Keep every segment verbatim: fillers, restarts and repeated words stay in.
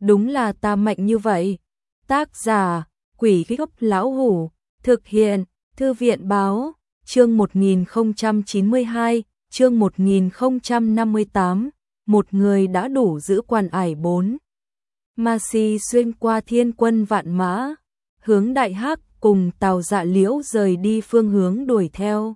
đúng là ta mạnh như vậy. Tác giả, Quỷ Gốc Lão Hủ, thực hiện, Thư viện Báo, chương một nghìn không trăm chín mươi hai, chương một nghìn không trăm năm mươi tám, một người đã đủ giữ quan ải bốn. Ma Si xuyên qua thiên quân vạn mã, hướng Đại Hắc cùng Tào Dạ Liễu rời đi phương hướng đuổi theo.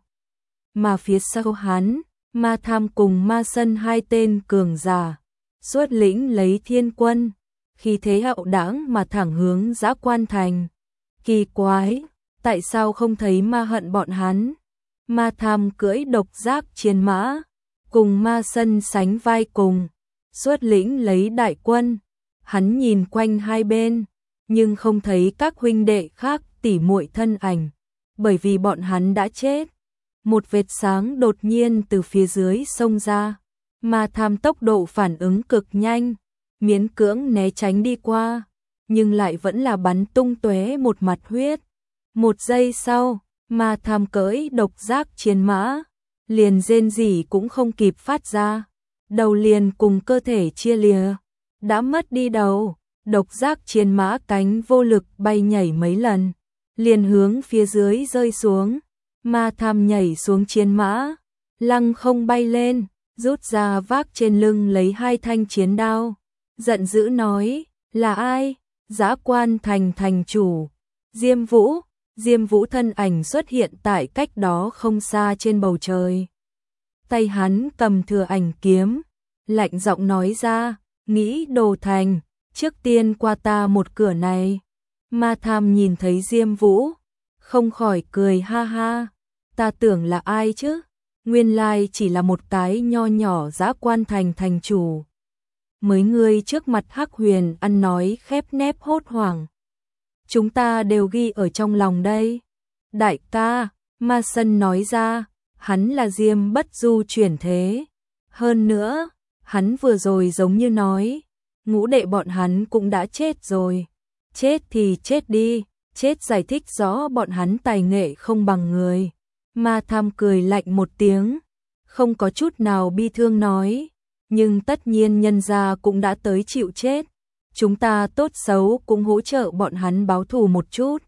Mà phía sau hắn, Ma Tham cùng Ma Sân hai tên cường giả, xuất lĩnh lấy thiên quân, khi thế hậu đãng mà thẳng hướng Dã Quan Thành. Kỳ quái, tại sao không thấy Ma Hận bọn hắn? Ma Tham cưỡi độc giác chiến mã, cùng Ma Sân sánh vai cùng, xuất lĩnh lấy đại quân. Hắn nhìn quanh hai bên, nhưng không thấy các huynh đệ khác tỉ muội thân ảnh, bởi vì bọn hắn đã chết. Một vệt sáng đột nhiên từ phía dưới xông ra, Ma Tham tốc độ phản ứng cực nhanh, miễn cưỡng né tránh đi qua, nhưng lại vẫn là bắn tung tóe một mặt huyết. Một giây sau, Ma Tham cưỡi độc giác chiến mã, liền rên rỉ cũng không kịp phát ra, đầu liền cùng cơ thể chia lìa, đã mất đi đầu. Độc giác chiến mã cánh vô lực bay nhảy mấy lần, liền hướng phía dưới rơi xuống. Ma Tham nhảy xuống chiến mã, lăng không bay lên, rút ra vác trên lưng lấy hai thanh chiến đao, giận dữ nói, là ai? Dã Quan Thành thành chủ, Diêm Vũ. Diêm Vũ thân ảnh xuất hiện tại cách đó không xa trên bầu trời. Tay hắn cầm thừa ảnh kiếm, lạnh giọng nói ra, nghĩ đồ thành, trước tiên qua ta một cửa này. Ma Tham nhìn thấy Diêm Vũ, không khỏi cười ha ha, ta tưởng là ai chứ? Nguyên lai chỉ là một cái nho nhỏ Dã Quan Thành thành chủ. Mấy người trước mặt Hắc Huyền ăn nói khép nép hốt hoảng. Chúng ta đều ghi ở trong lòng đây. Đại ca, Ma Sân nói ra, hắn là Diêm Bất Du chuyển thế. Hơn nữa, hắn vừa rồi giống như nói, ngũ đệ bọn hắn cũng đã chết rồi. Chết thì chết đi, chết giải thích rõ bọn hắn tài nghệ không bằng người. Ma Tham cười lạnh một tiếng, không có chút nào bi thương nói, nhưng tất nhiên nhân gia cũng đã tới chịu chết, chúng ta tốt xấu cũng hỗ trợ bọn hắn báo thù một chút.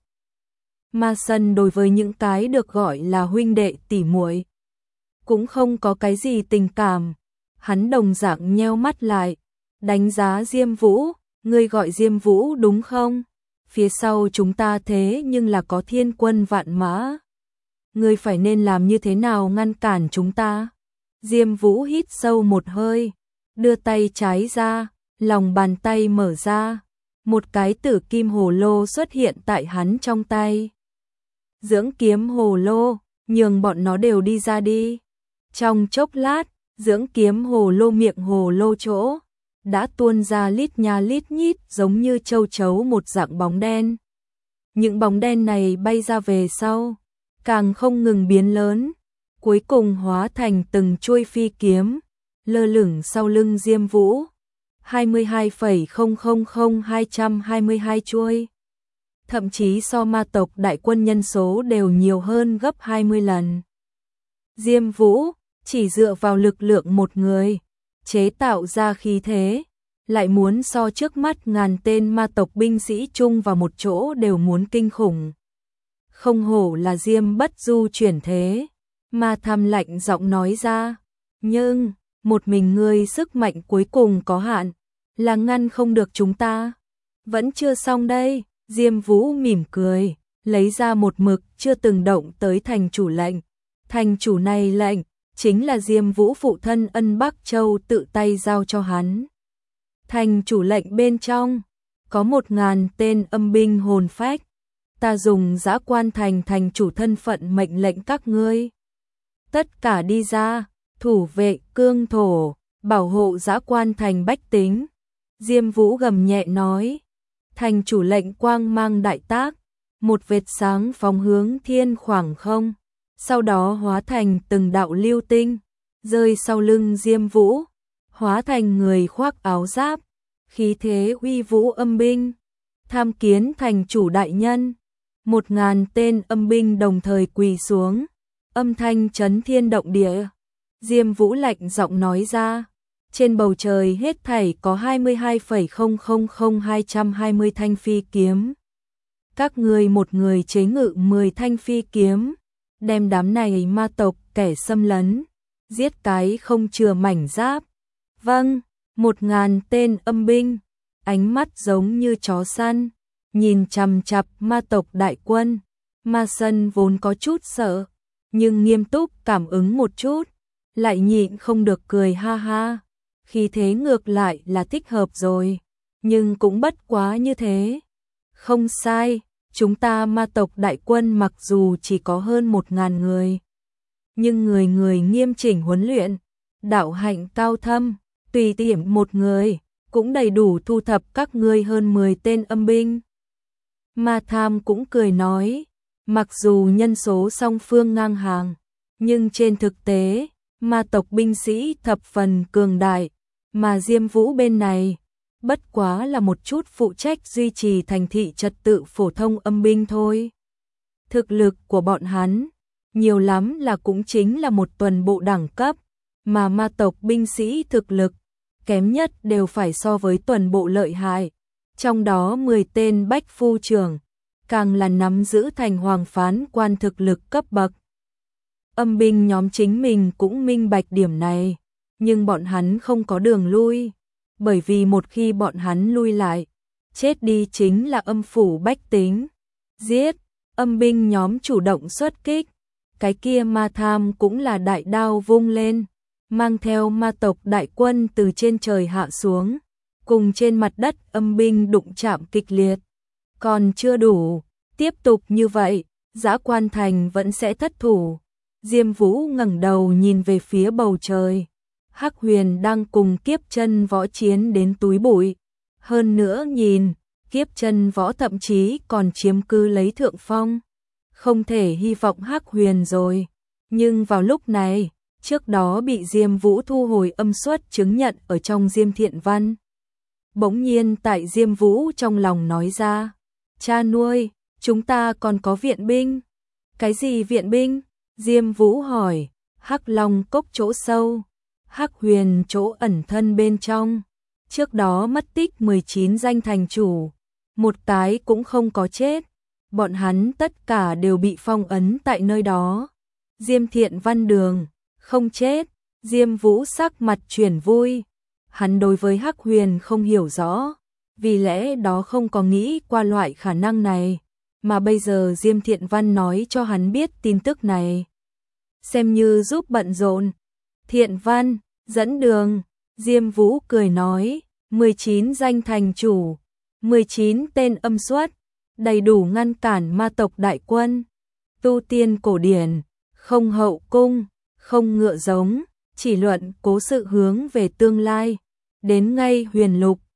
Ma Sân đối với những cái được gọi là huynh đệ tỷ muội cũng không có cái gì tình cảm, hắn đồng dạng nheo mắt lại, đánh giá Diêm Vũ, ngươi gọi Diêm Vũ đúng không? Phía sau chúng ta thế nhưng là có thiên quân vạn mã. Ngươi phải nên làm như thế nào ngăn cản chúng ta? Diêm Vũ hít sâu một hơi, đưa tay trái ra, lòng bàn tay mở ra, một cái tử kim hồ lô xuất hiện tại hắn trong tay. Dưỡng kiếm hồ lô, nhường bọn nó đều đi ra đi. Trong chốc lát, dưỡng kiếm hồ lô miệng hồ lô chỗ đã tuôn ra lít nha lít nhít giống như châu chấu một dạng bóng đen. Những bóng đen này bay ra về sau, càng không ngừng biến lớn, cuối cùng hóa thành từng chuôi phi kiếm, lơ lửng sau lưng Diêm Vũ. hai mươi hai phẩy không không không hai trăm hai mươi hai chuôi. Thậm chí so ma tộc đại quân nhân số đều nhiều hơn gấp hai mươi lần. Diêm Vũ chỉ dựa vào lực lượng một người, chế tạo ra khí thế, lại muốn so trước mắt ngàn tên ma tộc binh sĩ chung vào một chỗ đều muốn kinh khủng. Không hổ là Diêm Bất Du chuyển thế, Ma Tham lạnh giọng nói ra, nhưng một mình ngươi sức mạnh cuối cùng có hạn, là ngăn không được chúng ta. Vẫn chưa xong đây, Diêm Vũ mỉm cười, lấy ra một mực chưa từng động tới thành chủ lệnh. Thành chủ này lệnh, chính là Diêm Vũ phụ thân Ân Bắc Châu tự tay giao cho hắn. Thành chủ lệnh bên trong, có một ngàn tên âm binh hồn phách. Ta dùng Dã Quan Thành thành chủ thân phận mệnh lệnh các ngươi. Tất cả đi ra, thủ vệ cương thổ, bảo hộ Dã Quan Thành bách tính. Diêm Vũ gầm nhẹ nói, thành chủ lệnh quang mang đại tác, một vệt sáng phóng hướng thiên khoảng không, sau đó hóa thành từng đạo lưu tinh, rơi sau lưng Diêm Vũ, hóa thành người khoác áo giáp, khí thế uy vũ âm binh. Tham kiến thành chủ đại nhân. Một ngàn tên âm binh đồng thời quỳ xuống, âm thanh chấn thiên động địa. Diêm Vũ lạnh giọng nói ra, Trên bầu trời hết thảy có hai mươi hai phẩy không không không hai trăm hai mươi thanh phi kiếm. Các ngươi một người chế ngự mười thanh phi kiếm, đem đám này ma tộc kẻ xâm lấn, giết cái không chừa mảnh giáp. Vâng, một ngàn tên âm binh, ánh mắt giống như chó săn, nhìn chằm chằm ma tộc đại quân. Ma Sân vốn có chút sợ, nhưng nghiêm túc cảm ứng một chút, lại nhịn không được cười ha ha. Khi thế ngược lại là thích hợp rồi, nhưng cũng bất quá như thế. Không sai, chúng ta ma tộc đại quân mặc dù chỉ có hơn một ngàn người, nhưng người người nghiêm chỉnh huấn luyện, đạo hạnh cao thâm, tùy tiện một người cũng đầy đủ thu thập các ngươi hơn mười tên âm binh. Ma Tham cũng cười nói, mặc dù nhân số song phương ngang hàng, nhưng trên thực tế, ma tộc binh sĩ thập phần cường đại, mà Diêm Vũ bên này, bất quá là một chút phụ trách duy trì thành thị trật tự phổ thông âm binh thôi. Thực lực của bọn hắn, nhiều lắm là cũng chính là một tuần bộ đẳng cấp, mà ma tộc binh sĩ thực lực, kém nhất đều phải so với tuần bộ lợi hại. Trong đó mười tên bách phu trưởng, càng là nắm giữ thành hoàng phán quan thực lực cấp bậc. Âm binh nhóm chính mình cũng minh bạch điểm này, nhưng bọn hắn không có đường lui, bởi vì một khi bọn hắn lui lại, chết đi chính là âm phủ bách tính. Giết, âm binh nhóm chủ động xuất kích, cái kia Ma Tham cũng là đại đao vung lên, mang theo ma tộc đại quân từ trên trời hạ xuống, cùng trên mặt đất âm binh đụng chạm kịch liệt. Còn chưa đủ, tiếp tục như vậy, Dã Quan Thành vẫn sẽ thất thủ. Diêm Vũ ngẩng đầu nhìn về phía bầu trời. Hắc Huyền đang cùng Kiếp Chân Võ chiến đến túi bụi. Hơn nữa nhìn, Kiếp Chân Võ thậm chí còn chiếm cứ lấy thượng phong. Không thể hy vọng Hắc Huyền rồi. Nhưng vào lúc này, trước đó bị Diêm Vũ thu hồi âm suất chứng nhận ở trong Diêm Thiện Văn. Bỗng nhiên tại Diêm Vũ trong lòng nói ra, cha nuôi, chúng ta còn có viện binh. Cái gì viện binh? Diêm Vũ hỏi. Hắc Long cốc chỗ sâu, Hắc Huyền chỗ ẩn thân bên trong. Trước đó mất tích mười chín danh thành chủ, một cái cũng không có chết. Bọn hắn tất cả đều bị phong ấn tại nơi đó. Diêm Thiện Văn đường, không chết. Diêm Vũ sắc mặt chuyển vui. Hắn đối với Hắc Huyền không hiểu rõ, vì lẽ đó không có nghĩ qua loại khả năng này, mà bây giờ Diêm Thiện Văn nói cho hắn biết tin tức này, xem như giúp bận rộn. Thiện Văn, dẫn đường. Diêm Vũ cười nói, mười chín danh thành chủ, mười chín tên âm xuất, đầy đủ ngăn cản ma tộc đại quân. Tu tiên cổ điển, không hậu cung, không ngựa giống, chỉ luận cố sự hướng về tương lai. Đến ngay huyền lục,